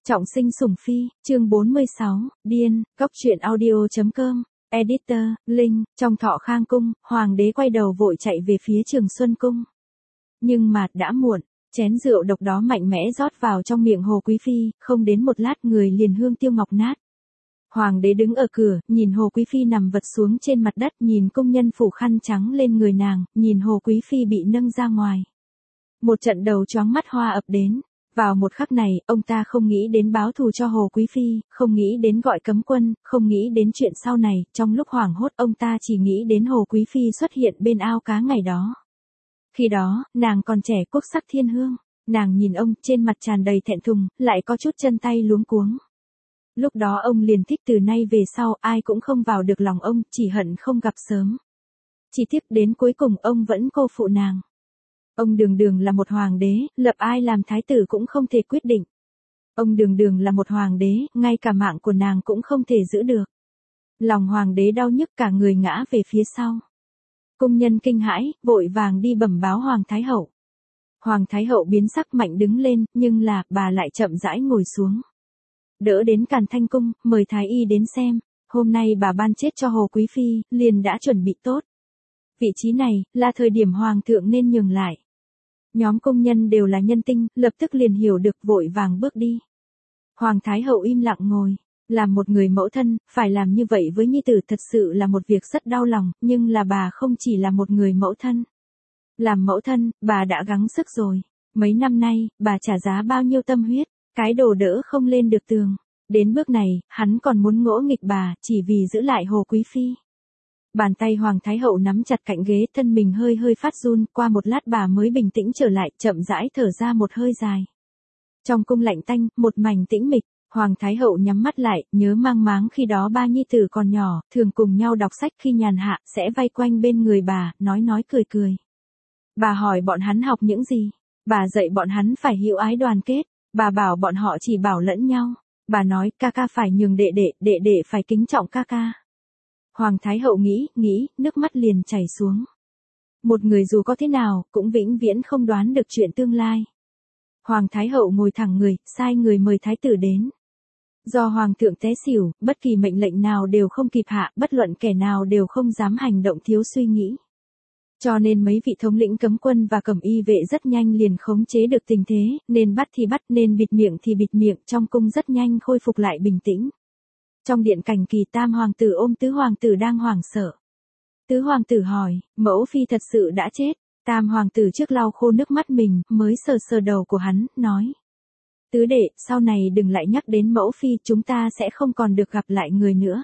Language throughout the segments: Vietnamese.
Trọng sinh sủng phi, chương 46, điên, góc truyện audio.com, editor, Linh, trong Thọ Khang cung, hoàng đế quay đầu vội chạy về phía Trường Xuân cung. Nhưng mà, đã muộn, chén rượu độc đó mạnh mẽ rót vào trong miệng Hồ Quý Phi, không đến một lát người liền hương tiêu ngọc nát. Hoàng đế đứng ở cửa, nhìn Hồ Quý Phi nằm vật xuống trên mặt đất, nhìn công nhân phủ khăn trắng lên người nàng, nhìn Hồ Quý Phi bị nâng ra ngoài. Một trận đầu choáng mắt hoa ập đến. Vào một khắc này, ông ta không nghĩ đến báo thù cho Hồ Quý Phi, không nghĩ đến gọi cấm quân, không nghĩ đến chuyện sau này, trong lúc hoảng hốt ông ta chỉ nghĩ đến Hồ Quý Phi xuất hiện bên ao cá ngày đó. Khi đó, nàng còn trẻ quốc sắc thiên hương, nàng nhìn ông trên mặt tràn đầy thẹn thùng, lại có chút chân tay luống cuống. Lúc đó ông liền thích từ nay về sau ai cũng không vào được lòng ông, chỉ hận không gặp sớm. Chỉ tiếc đến cuối cùng ông vẫn cô phụ nàng. Ông đường đường là một hoàng đế, lập ai làm thái tử cũng không thể quyết định. Ông đường đường là một hoàng đế, ngay cả mạng của nàng cũng không thể giữ được. Lòng hoàng đế đau nhức cả người ngã về phía sau. Cung nhân kinh hãi, vội vàng đi bẩm báo hoàng thái hậu. Hoàng thái hậu biến sắc mạnh đứng lên, nhưng là, bà lại chậm rãi ngồi xuống. Đỡ đến Càn Thanh cung, mời thái y đến xem, hôm nay bà ban chết cho Hồ Quý Phi, liền đã chuẩn bị tốt. Vị trí này, là thời điểm hoàng thượng nên nhường lại. Nhóm công nhân đều là nhân tinh, lập tức liền hiểu được vội vàng bước đi. Hoàng thái hậu im lặng ngồi, làm một người mẫu thân, phải làm như vậy với nhi tử thật sự là một việc rất đau lòng, nhưng là bà không chỉ là một người mẫu thân. Làm mẫu thân, bà đã gắng sức rồi, mấy năm nay, bà trả giá bao nhiêu tâm huyết, cái đồ đỡ không lên được tường. Đến bước này, hắn còn muốn ngỗ nghịch bà, chỉ vì giữ lại Hồ Quý Phi. Bàn tay Hoàng Thái Hậu nắm chặt cạnh ghế, thân mình hơi hơi phát run, qua một lát bà mới bình tĩnh trở lại, chậm rãi thở ra một hơi dài. Trong cung lạnh tanh, một mảnh tĩnh mịch, Hoàng Thái Hậu nhắm mắt lại, nhớ mang máng khi đó ba nhi tử còn nhỏ, thường cùng nhau đọc sách khi nhàn hạ, sẽ vây quanh bên người bà, nói cười cười. Bà hỏi bọn hắn học những gì? Bà dạy bọn hắn phải hiểu ái đoàn kết, bà bảo bọn họ chỉ bảo lẫn nhau. Bà nói, ca ca phải nhường đệ đệ phải kính trọng ca ca. Hoàng Thái Hậu nghĩ, nước mắt liền chảy xuống. Một người dù có thế nào, cũng vĩnh viễn không đoán được chuyện tương lai. Hoàng Thái Hậu ngồi thẳng người, sai người mời Thái tử đến. Do Hoàng thượng té xỉu, bất kỳ mệnh lệnh nào đều không kịp hạ, bất luận kẻ nào đều không dám hành động thiếu suy nghĩ. Cho nên mấy vị thống lĩnh cấm quân và cẩm y vệ rất nhanh liền khống chế được tình thế, nên bắt thì bắt, nên bịt miệng thì bịt miệng, trong cung rất nhanh khôi phục lại bình tĩnh. Trong điện Cảnh Kỳ, tam hoàng tử ôm tứ hoàng tử đang hoảng sợ. Tứ hoàng tử hỏi, mẫu phi thật sự đã chết? Tam hoàng tử trước lau khô nước mắt mình, mới sờ đầu của hắn, nói. Tứ đệ, sau này đừng lại nhắc đến mẫu phi, chúng ta sẽ không còn được gặp lại người nữa.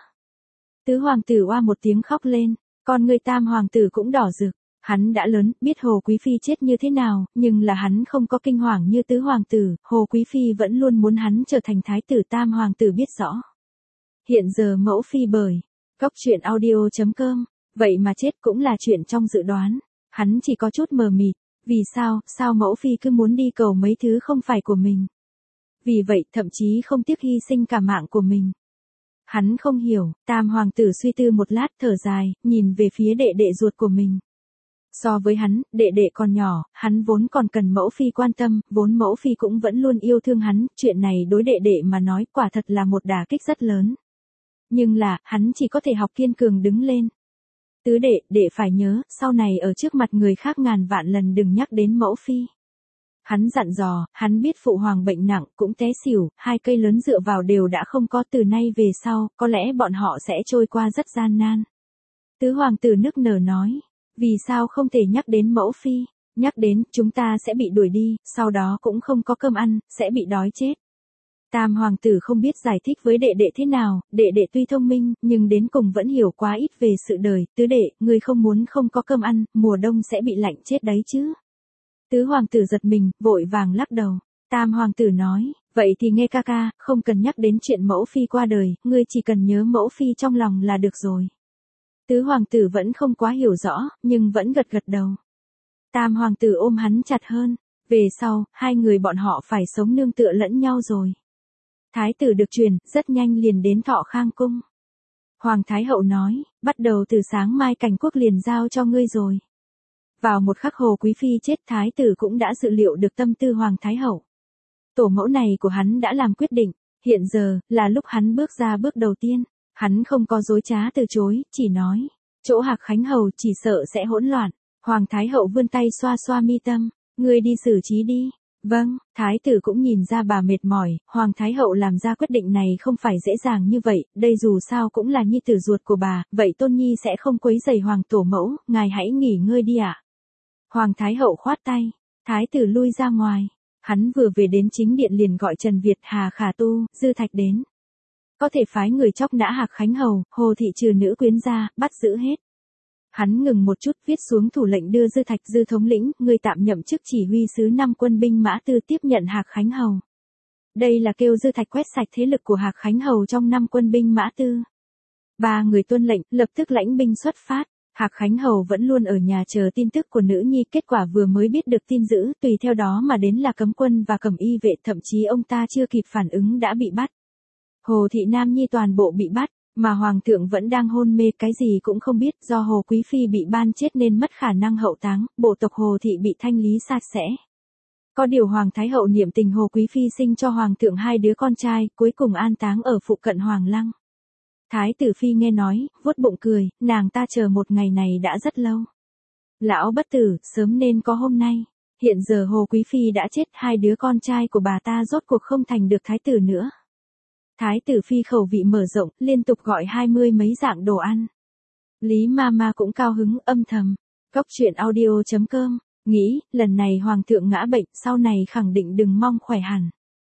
Tứ hoàng tử oa một tiếng khóc lên, con người tam hoàng tử cũng đỏ rực. Hắn đã lớn, biết Hồ Quý Phi chết như thế nào, nhưng là hắn không có kinh hoàng như tứ hoàng tử, Hồ Quý Phi vẫn luôn muốn hắn trở thành thái tử, tam hoàng tử biết rõ. Hiện giờ mẫu phi bởi, góc truyện audio.com, vậy mà chết cũng là chuyện trong dự đoán, hắn chỉ có chút mờ mịt, vì sao mẫu phi cứ muốn đi cầu mấy thứ không phải của mình. Vì vậy thậm chí không tiếc hy sinh cả mạng của mình. Hắn không hiểu, tam hoàng tử suy tư một lát thở dài, nhìn về phía đệ đệ ruột của mình. So với hắn, đệ đệ còn nhỏ, hắn vốn còn cần mẫu phi quan tâm, vốn mẫu phi cũng vẫn luôn yêu thương hắn, chuyện này đối đệ đệ mà nói quả thật là một đả kích rất lớn. Nhưng là, hắn chỉ có thể học kiên cường đứng lên. Tứ đệ phải nhớ, sau này ở trước mặt người khác ngàn vạn lần đừng nhắc đến mẫu phi. Hắn dặn dò, hắn biết phụ hoàng bệnh nặng, cũng té xỉu, hai cây lớn dựa vào đều đã không có, từ nay về sau, có lẽ bọn họ sẽ trôi qua rất gian nan. Tứ hoàng tử nức nở nói. Vì sao không thể nhắc đến mẫu phi, nhắc đến, chúng ta sẽ bị đuổi đi, sau đó cũng không có cơm ăn, sẽ bị đói chết. Tam hoàng tử không biết giải thích với đệ đệ thế nào, đệ đệ tuy thông minh, nhưng đến cùng vẫn hiểu quá ít về sự đời, tứ đệ, ngươi không muốn không có cơm ăn, mùa đông sẽ bị lạnh chết đấy chứ. Tứ hoàng tử giật mình, vội vàng lắc đầu. Tam hoàng tử nói, vậy thì nghe ca ca, không cần nhắc đến chuyện mẫu phi qua đời, ngươi chỉ cần nhớ mẫu phi trong lòng là được rồi. Tứ hoàng tử vẫn không quá hiểu rõ, nhưng vẫn gật đầu. Tam hoàng tử ôm hắn chặt hơn, về sau, hai người bọn họ phải sống nương tựa lẫn nhau rồi. Thái tử được truyền, rất nhanh liền đến Thọ Khang cung. Hoàng thái hậu nói, bắt đầu từ sáng mai Cảnh quốc liền giao cho ngươi rồi. Vào một khắc Hồ Quý Phi chết, thái tử cũng đã dự liệu được tâm tư Hoàng thái hậu. Tổ mẫu này của hắn đã làm quyết định, hiện giờ, là lúc hắn bước ra bước đầu tiên. Hắn không có dối trá từ chối, chỉ nói, chỗ Hạc Khánh Hầu chỉ sợ sẽ hỗn loạn. Hoàng Thái Hậu vươn tay xoa xoa mi tâm, ngươi đi xử trí đi. Vâng, Thái tử cũng nhìn ra bà mệt mỏi, Hoàng Thái Hậu làm ra quyết định này không phải dễ dàng như vậy, đây dù sao cũng là nhi tử ruột của bà, vậy Tôn Nhi sẽ không quấy rầy Hoàng Tổ mẫu, ngài hãy nghỉ ngơi đi ạ. Hoàng Thái Hậu khoát tay, Thái tử lui ra ngoài, hắn vừa về đến chính điện liền gọi Trần Việt, Hà Khả Tu, Dư Thạch đến. Có thể phái người chóc nã Hạc Khánh Hầu, Hồ thị trừ nữ quyến ra, bắt giữ hết. Hắn ngừng một chút viết xuống thủ lệnh đưa Dư Thạch Dư thống lĩnh, người tạm nhậm chức chỉ huy sứ 5 quân binh mã tư tiếp nhận Hạc Khánh Hầu. Đây là kêu Dư Thạch quét sạch thế lực của Hạc Khánh Hầu trong 5 quân binh mã tư. 3 người tuân lệnh, lập tức lãnh binh xuất phát. Hạc Khánh Hầu vẫn luôn ở nhà chờ tin tức của nữ nhi, kết quả vừa mới biết được tin dữ, tùy theo đó mà đến là cấm quân và cẩm y vệ, thậm chí ông ta chưa kịp phản ứng đã bị bắt. Hồ thị Nam Nhi toàn bộ bị bắt, mà Hoàng thượng vẫn đang hôn mê, cái gì cũng không biết, do Hồ Quý Phi bị ban chết nên mất khả năng hậu táng, bộ tộc Hồ thị bị thanh lý sạch sẽ. Có điều Hoàng Thái Hậu niệm tình Hồ Quý Phi sinh cho Hoàng thượng 2 đứa con trai, cuối cùng an táng ở phụ cận Hoàng Lăng. Thái tử Phi nghe nói, vuốt bụng cười, nàng ta chờ một ngày này đã rất lâu. Lão bất tử, sớm nên có hôm nay. Hiện giờ Hồ Quý Phi đã chết, 2 đứa con trai của bà ta rốt cuộc không thành được thái tử nữa. Thái tử Phi khẩu vị mở rộng, liên tục gọi 20 mấy dạng đồ ăn. Lý Mama cũng cao hứng, âm thầm. Cóc truyện audio.com, nghĩ, lần này Hoàng thượng ngã bệnh, sau này khẳng định đừng mong khỏe hẳn.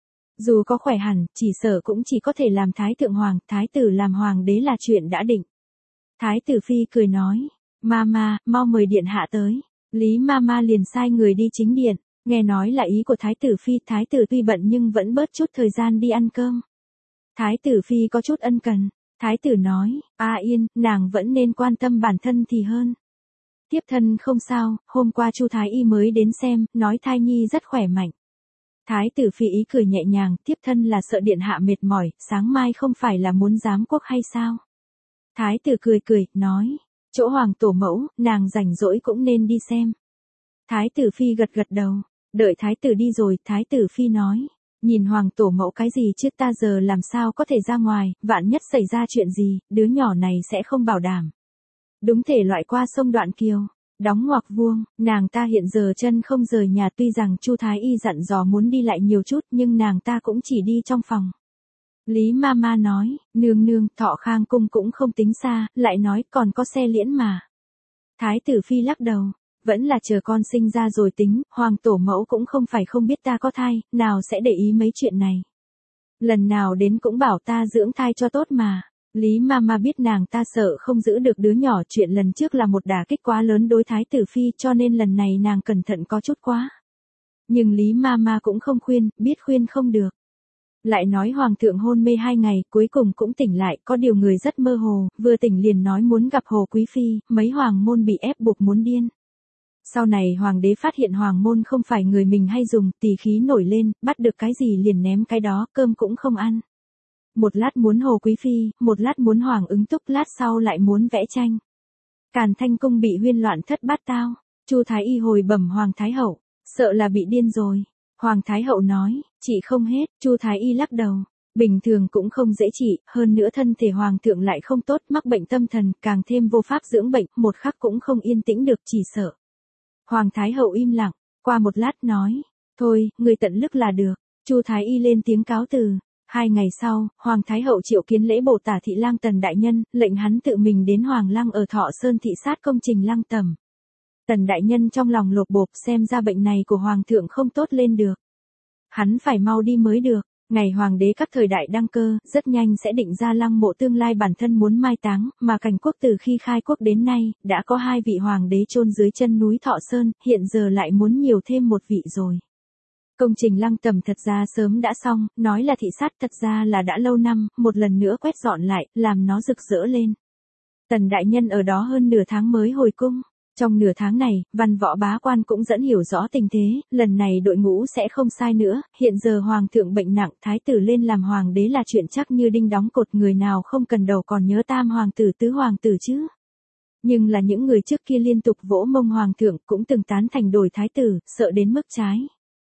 Dù có khỏe hẳn, chỉ sợ cũng chỉ có thể làm Thái thượng hoàng, Thái tử làm hoàng đế là chuyện đã định. Thái tử Phi cười nói, Mama, mau mời điện hạ tới. Lý Mama liền sai người đi chính điện, nghe nói là ý của Thái tử Phi, Thái tử tuy bận nhưng vẫn bớt chút thời gian đi ăn cơm. Thái tử Phi có chút ân cần, Thái tử nói, yên, nàng vẫn nên quan tâm bản thân thì hơn. Tiếp thân không sao, hôm qua Chu Thái Y mới đến xem, nói thai nhi rất khỏe mạnh. Thái tử Phi ý cười nhẹ nhàng, tiếp thân là sợ điện hạ mệt mỏi, sáng mai không phải là muốn giám quốc hay sao? Thái tử cười cười, nói, chỗ Hoàng tổ mẫu, nàng rảnh rỗi cũng nên đi xem. Thái tử Phi gật gật đầu, đợi Thái tử đi rồi, Thái tử Phi nói, nhìn Hoàng tổ mẫu cái gì chứ, ta giờ làm sao có thể ra ngoài, vạn nhất xảy ra chuyện gì, đứa nhỏ này sẽ không bảo đảm. Đúng thể loại qua sông Đoạn Kiều, đóng ngoặc vuông, nàng ta hiện giờ chân không rời nhà, tuy rằng Chu Thái Y dặn dò muốn đi lại nhiều chút nhưng nàng ta cũng chỉ đi trong phòng. Lý Mama nói, nương nương, Thọ Khang cung cũng không tính xa, lại nói còn có xe liễn mà. Thái tử Phi lắc đầu, vẫn là chờ con sinh ra rồi tính, Hoàng tổ mẫu cũng không phải không biết ta có thai, nào sẽ để ý mấy chuyện này. Lần nào đến cũng bảo ta dưỡng thai cho tốt mà. Lý Mama biết nàng ta sợ không giữ được đứa nhỏ, chuyện lần trước là một đả kích quá lớn đối Thái tử Phi, cho nên lần này nàng cẩn thận có chút quá. Nhưng Lý Mama cũng không khuyên, biết khuyên không được. Lại nói Hoàng thượng hôn mê 2 ngày, cuối cùng cũng tỉnh lại, có điều người rất mơ hồ, vừa tỉnh liền nói muốn gặp Hồ Quý Phi, mấy hoàng môn bị ép buộc muốn điên. Sau này Hoàng đế phát hiện hoàng môn không phải người mình hay dùng, tỳ khí nổi lên, bắt được cái gì liền ném cái đó, cơm cũng không ăn. Một lát muốn Hồ Quý Phi, một lát muốn Hoàng ứng túc, lát sau lại muốn vẽ tranh. Càn Thanh cung bị huyên loạn thất bát tao, Chu Thái Y hồi bẩm Hoàng Thái Hậu, sợ là bị điên rồi. Hoàng Thái Hậu nói, trị không hết, Chu Thái Y lắc đầu, bình thường cũng không dễ trị, hơn nữa thân thể Hoàng thượng lại không tốt, mắc bệnh tâm thần, càng thêm vô pháp dưỡng bệnh, một khắc cũng không yên tĩnh được, chỉ sợ. Hoàng Thái Hậu im lặng, qua một lát nói, thôi, người tận lực là được. Chu Thái Y lên tiếng cáo từ. 2 ngày sau, Hoàng Thái Hậu triệu kiến lễ bộ tả thị lang Tần đại nhân, lệnh hắn tự mình đến Hoàng Lăng ở Thọ Sơn thị sát công trình Lăng Tẩm. Tần đại nhân trong lòng lột bột, xem ra bệnh này của Hoàng thượng không tốt lên được. Hắn phải mau đi mới được. Ngày Hoàng đế các thời đại đăng cơ, rất nhanh sẽ định ra lăng mộ tương lai bản thân muốn mai táng, mà Cảnh quốc từ khi khai quốc đến nay, đã có 2 vị Hoàng đế chôn dưới chân núi Thọ Sơn, hiện giờ lại muốn nhiều thêm 1 vị rồi. Công trình Lăng Tẩm thật ra sớm đã xong, nói là thị sát thật ra là đã lâu năm, một lần nữa quét dọn lại, làm nó rực rỡ lên. Tần đại nhân ở đó hơn nửa tháng mới hồi cung. Trong nửa tháng này, văn võ bá quan cũng dẫn hiểu rõ tình thế, lần này đội ngũ sẽ không sai nữa, hiện giờ Hoàng thượng bệnh nặng, Thái tử lên làm Hoàng đế là chuyện chắc như đinh đóng cột, người nào không cần đầu còn nhớ Tam Hoàng tử Tứ Hoàng tử chứ. Nhưng là những người trước kia liên tục vỗ mông Hoàng thượng cũng từng tán thành đổi Thái tử, sợ đến mức trái.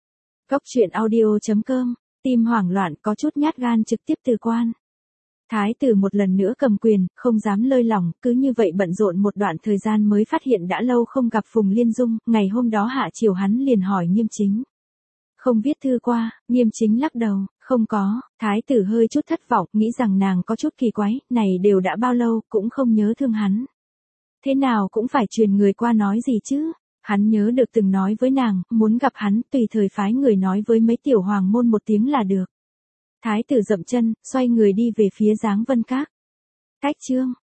Cóc truyện audio.com, tim hoảng loạn có chút nhát gan trực tiếp từ quan. Thái tử một lần nữa cầm quyền, không dám lơi lỏng, cứ như vậy bận rộn một đoạn thời gian mới phát hiện đã lâu không gặp Phùng Liên Dung, ngày hôm đó hạ chiều hắn liền hỏi Nghiêm Chính. Không viết thư qua, Nghiêm Chính lắc đầu, không có, thái tử hơi chút thất vọng, nghĩ rằng nàng có chút kỳ quái, này đều đã bao lâu, cũng không nhớ thương hắn. Thế nào cũng phải truyền người qua nói gì chứ. Hắn nhớ được từng nói với nàng, muốn gặp hắn, tùy thời phái người nói với mấy tiểu hoàng môn một tiếng là được. Thái tử dậm chân, xoay người đi về phía Giáng Vân Các. Cách chương